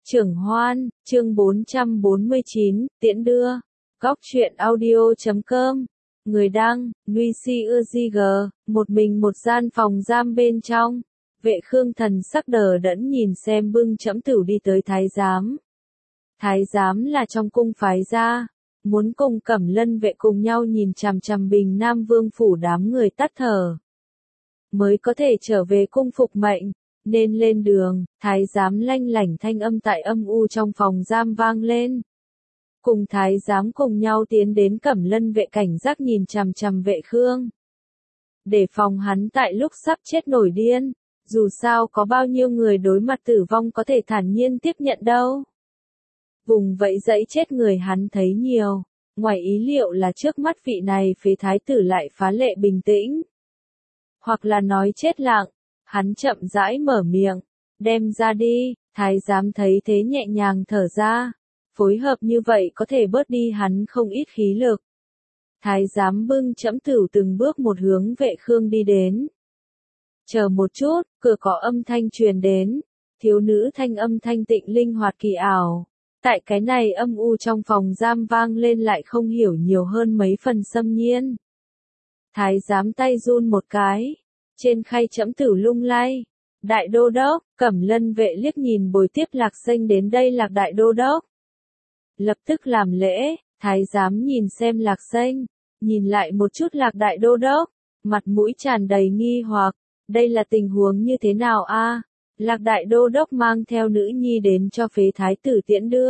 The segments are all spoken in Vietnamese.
Trưởng Hoan, chương 449, tiễn đưa. Góc truyện audio.com. Người đăng, Nuy Si Ưa Di G, một mình một gian phòng giam bên trong. Vệ Khương thần sắc đờ đẫn nhìn xem bưng trẫm tửu đi tới thái giám. Thái giám là trong cung phái ra, muốn cùng Cẩm Lân vệ cùng nhau nhìn chằm chằm Bình Nam Vương phủ đám người tắt thở. Mới có thể trở về cung phục mệnh, nên lên đường, thái giám lanh lảnh thanh âm tại âm u trong phòng giam vang lên. Cùng thái giám cùng nhau tiến đến Cẩm Lân vệ cảnh giác nhìn chằm chằm Vệ Khương. Để phòng hắn tại lúc sắp chết nổi điên, dù sao có bao nhiêu người đối mặt tử vong có thể thản nhiên tiếp nhận đâu. Vùng vẫy dẫy chết người hắn thấy nhiều, ngoài ý liệu là trước mắt vị này phế thái tử lại phá lệ bình tĩnh. Hoặc là nói chết lặng, hắn chậm rãi mở miệng, đem ra đi, thái giám thấy thế nhẹ nhàng thở ra, phối hợp như vậy có thể bớt đi hắn không ít khí lực. Thái giám bưng trẫm tửu từng bước một hướng Vệ Khương đi đến. Chờ một chút, cửa có âm thanh truyền đến, thiếu nữ thanh âm thanh tịnh linh hoạt kỳ ảo. Tại cái này âm u trong phòng giam vang lên lại không hiểu nhiều hơn mấy phần xâm nhiên. Thái giám tay run một cái, trên khay trẫm tửu lung lay. Đại đô đốc, Cẩm Lân vệ liếc nhìn bồi tiếp Lạc Xanh đến đây Lạc đại đô đốc. Lập tức làm lễ, thái giám nhìn xem Lạc Xanh, nhìn lại một chút Lạc đại đô đốc, mặt mũi tràn đầy nghi hoặc, đây là tình huống như thế nào a? Lạc đại đô đốc mang theo nữ nhi đến cho phế thái tử tiễn đưa.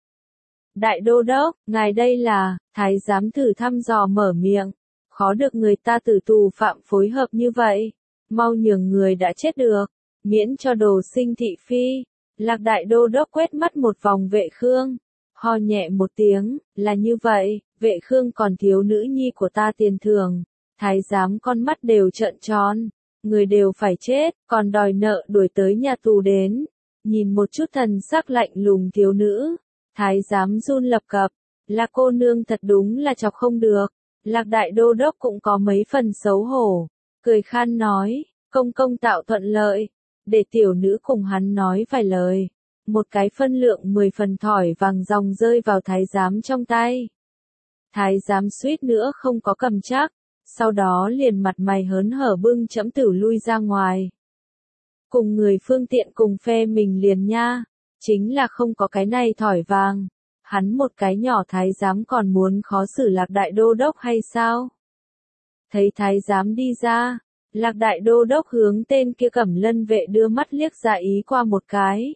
Đại đô đốc, ngài đây là, thái giám thử thăm dò mở miệng, khó được người ta tử tù phạm phối hợp như vậy, mau nhường người đã chết được, miễn cho đồ sinh thị phi. Lạc đại đô đốc quét mắt một vòng Vệ Khương, ho nhẹ một tiếng, là như vậy, Vệ Khương còn thiếu nữ nhi của ta tiền thưởng. Thái giám con mắt đều trợn tròn, người đều phải chết, còn đòi nợ đuổi tới nhà tù đến. Nhìn một chút thần sắc lạnh lùng thiếu nữ, thái giám run lập cập, là cô nương thật đúng là chọc không được. Lạc đại đô đốc cũng có mấy phần xấu hổ, cười khan nói, công công tạo thuận lợi, để tiểu nữ cùng hắn nói vài lời. Một cái phân lượng 10 phần thỏi vàng ròng rơi vào thái giám trong tay. Thái giám suýt nữa không có cầm chắc, sau đó liền mặt mày hớn hở bưng trẫm tửu lui ra ngoài. Cùng người phương tiện cùng phe mình liền nha, chính là không có cái này thỏi vàng. Hắn một cái nhỏ thái giám còn muốn khó xử Lạc đại đô đốc hay sao? Thấy thái giám đi ra, Lạc đại đô đốc hướng tên kia Cẩm Lân vệ đưa mắt liếc ra ý qua một cái.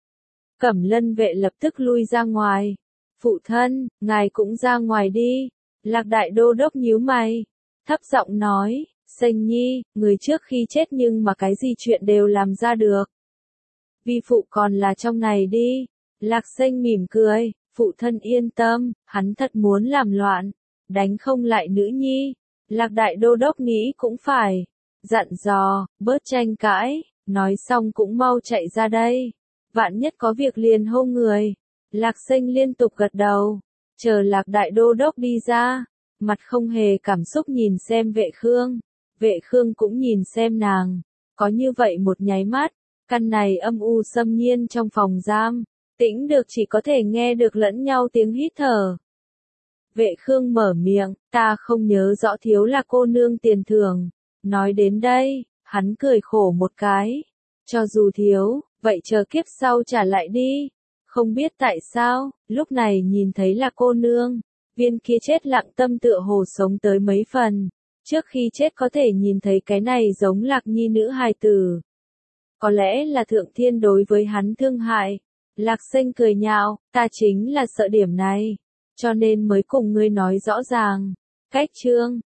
Cẩm Lân vệ lập tức lui ra ngoài. Phụ thân, ngài cũng ra ngoài đi. Lạc đại đô đốc nhíu mày, thấp giọng nói, Xanh nhi, người trước khi chết nhưng mà cái gì chuyện đều làm ra được. Vi phụ còn là trong này đi. Lạc Xanh mỉm cười, phụ thân yên tâm, hắn thật muốn làm loạn, đánh không lại nữ nhi. Lạc đại đô đốc nghĩ cũng phải, dặn dò, bớt tranh cãi, nói xong cũng mau chạy ra đây. Vạn nhất có việc liền hô người. Lạc Xanh liên tục gật đầu, chờ Lạc đại đô đốc đi ra, mặt không hề cảm xúc nhìn xem Vệ Khương. Vệ Khương cũng nhìn xem nàng, có như vậy một nháy mắt, căn này âm u xâm nhiên trong phòng giam, tĩnh được chỉ có thể nghe được lẫn nhau tiếng hít thở. Vệ Khương mở miệng, ta không nhớ rõ thiếu là cô nương tiền thưởng. Nói đến đây, hắn cười khổ một cái. Cho dù thiếu, vậy chờ kiếp sau trả lại đi. Không biết tại sao, lúc này nhìn thấy là cô nương, viên kia chết lặng tâm tựa hồ sống tới mấy phần. Trước khi chết có thể nhìn thấy cái này giống Lạc nhi nữ hài tử. Có lẽ là thượng thiên đối với hắn thương hại. Lạc Xanh cười nhạo, ta chính là sợ điểm này, cho nên mới cùng ngươi nói rõ ràng. Cách chương